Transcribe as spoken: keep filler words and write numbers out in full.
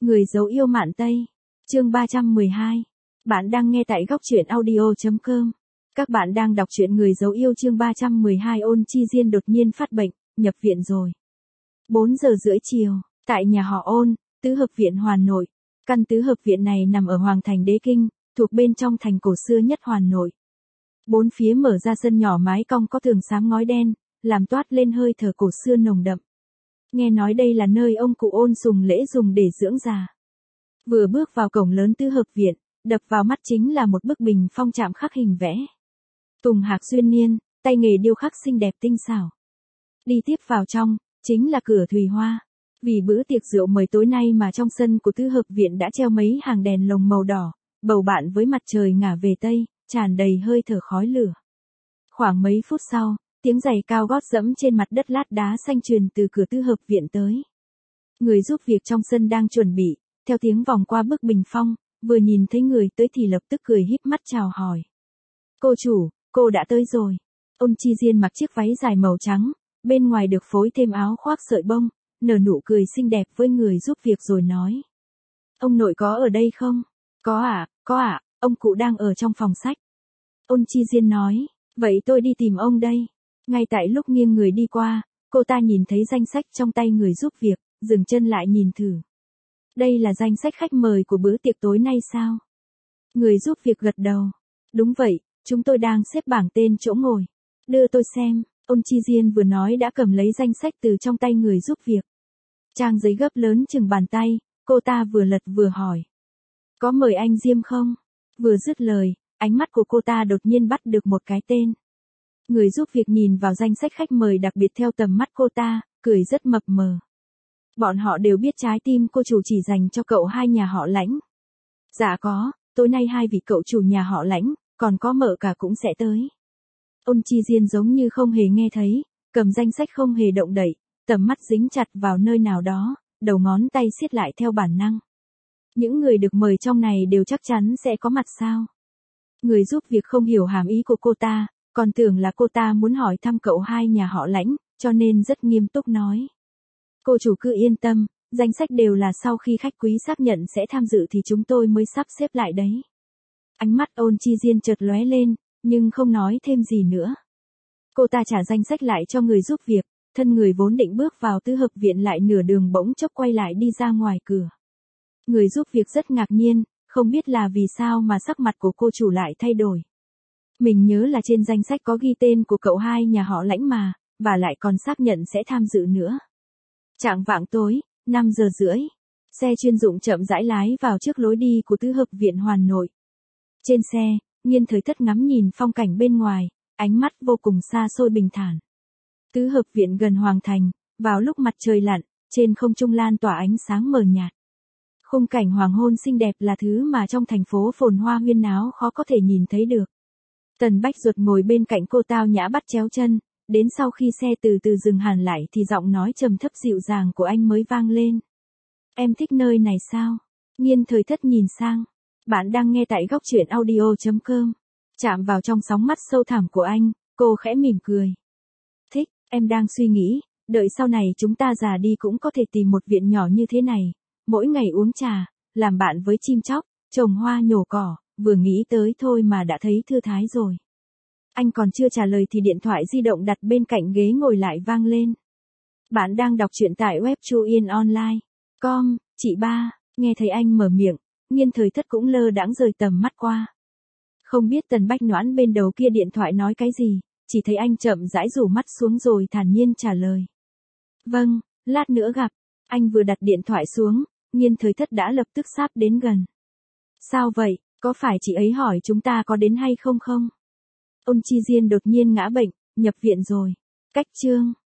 Người dấu yêu Mạn Tây. Chương ba trăm mười hai. Bạn đang nghe tại góc truyện audio chấm com. Các bạn đang đọc truyện Người dấu yêu chương ba trăm mười hai. Ôn Chi Diên đột nhiên phát bệnh, nhập viện rồi. bốn giờ rưỡi chiều, tại nhà họ Ôn, tứ hợp viện Hoàn Nội. Căn tứ hợp viện này nằm ở Hoàng thành Đế Kinh, thuộc bên trong thành cổ xưa nhất Hoàn Nội. Bốn phía mở ra sân nhỏ mái cong có tường xám ngói đen, làm toát lên hơi thở cổ xưa nồng đậm. Nghe nói đây là nơi ông cụ Ôn sùng lễ dùng để dưỡng già. Vừa bước vào cổng lớn tứ hợp viện, đập vào mắt chính là một bức bình phong chạm khắc hình vẽ. Tùng Hạc Duyên Niên, tay nghề điêu khắc xinh đẹp tinh xảo. Đi tiếp vào trong, chính là cửa Thùy Hoa. Vì bữa tiệc rượu mời tối nay mà trong sân của tứ hợp viện đã treo mấy hàng đèn lồng màu đỏ, bầu bạn với mặt trời ngả về tây, tràn đầy hơi thở khói lửa. Khoảng mấy phút sau, tiếng giày cao gót dẫm trên mặt đất lát đá xanh truyền từ cửa tứ hợp viện tới. Người giúp việc trong sân đang chuẩn bị, theo tiếng vòng qua bức bình phong, vừa nhìn thấy người tới thì lập tức cười híp mắt chào hỏi. Cô chủ, cô đã tới rồi. Ôn Chi Diên mặc chiếc váy dài màu trắng, bên ngoài được phối thêm áo khoác sợi bông, nở nụ cười xinh đẹp với người giúp việc rồi nói. Ông nội có ở đây không? Có ạ, à, có ạ, à, ông cụ đang ở trong phòng sách. Ôn Chi Diên nói, vậy tôi đi tìm ông đây. Ngay tại lúc nghiêng người đi qua, cô ta nhìn thấy danh sách trong tay người giúp việc, dừng chân lại nhìn thử. Đây là danh sách khách mời của bữa tiệc tối nay sao? Người giúp việc gật đầu. Đúng vậy, chúng tôi đang xếp bảng tên chỗ ngồi. Đưa tôi xem. Ôn Chi Diên vừa nói đã cầm lấy danh sách từ trong tay người giúp việc. Trang giấy gấp lớn chừng bàn tay, cô ta vừa lật vừa hỏi. Có mời anh Diêm không? Vừa dứt lời, ánh mắt của cô ta đột nhiên bắt được một cái tên. Người giúp việc nhìn vào danh sách khách mời đặc biệt theo tầm mắt cô ta, cười rất mập mờ. Bọn họ đều biết trái tim cô chủ chỉ dành cho cậu hai nhà họ Lãnh. Dạ có, tối nay hai vị cậu chủ nhà họ Lãnh, còn có mợ cả cũng sẽ tới. Ôn Chi Diên giống như không hề nghe thấy, cầm danh sách không hề động đậy, tầm mắt dính chặt vào nơi nào đó, đầu ngón tay siết lại theo bản năng. Những người được mời trong này đều chắc chắn sẽ có mặt sao? Người giúp việc không hiểu hàm ý của cô ta, còn tưởng là cô ta muốn hỏi thăm cậu hai nhà họ Lãnh, cho nên rất nghiêm túc nói. Cô chủ cứ yên tâm, danh sách đều là sau khi khách quý xác nhận sẽ tham dự thì chúng tôi mới sắp xếp lại đấy. Ánh mắt Ôn Chi Diên chợt lóe lên, nhưng không nói thêm gì nữa. Cô ta trả danh sách lại cho người giúp việc, thân người vốn định bước vào tứ hợp viện lại nửa đường bỗng chốc quay lại đi ra ngoài cửa. Người giúp việc rất ngạc nhiên, không biết là vì sao mà sắc mặt của cô chủ lại thay đổi. Mình nhớ là trên danh sách có ghi tên của cậu hai nhà họ Lãnh mà, và lại còn xác nhận sẽ tham dự nữa. Chạng vạng tối, năm giờ rưỡi, xe chuyên dụng chậm rãi lái vào trước lối đi của tứ hợp viện Hoàn Nội. Trên xe, Nghiên Thời Thất ngắm nhìn phong cảnh bên ngoài, ánh mắt vô cùng xa xôi bình thản. Tứ hợp viện gần Hoàng thành, vào lúc mặt trời lặn, trên không trung lan tỏa ánh sáng mờ nhạt. Khung cảnh hoàng hôn xinh đẹp là thứ mà trong thành phố phồn hoa huyên náo khó có thể nhìn thấy được. Tần Bách Duật ngồi bên cạnh cô tao nhã bắt chéo chân, đến sau khi xe từ từ dừng hẳn lại thì giọng nói trầm thấp dịu dàng của anh mới vang lên. Em thích nơi này sao? Nghiên Thời Thất nhìn sang. Bạn đang nghe tại góc truyện audio chấm com. Chạm vào trong sóng mắt sâu thẳm của anh, cô khẽ mỉm cười. Thích, em đang suy nghĩ, đợi sau này chúng ta già đi cũng có thể tìm một viện nhỏ như thế này, mỗi ngày uống trà, làm bạn với chim chóc, trồng hoa nhổ cỏ, vừa nghĩ tới thôi mà đã thấy thư thái rồi. Anh còn chưa trả lời thì điện thoại di động đặt bên cạnh ghế ngồi lại vang lên. Bạn đang đọc truyện tại web chuyenonline chấm com, chị ba, nghe thấy anh mở miệng, Nghiên Thời Thất cũng lơ đãng rời tầm mắt qua. Không biết Tần Bách Noãn bên đầu kia điện thoại nói cái gì, chỉ thấy anh chậm rãi rủ mắt xuống rồi thản nhiên trả lời. Vâng, lát nữa gặp. Anh vừa đặt điện thoại xuống, Nghiên Thời Thất đã lập tức sáp đến gần. Sao vậy, có phải chị ấy hỏi chúng ta có đến hay không không? Ôn Chi Diên đột nhiên ngã bệnh, nhập viện rồi. Cách chương.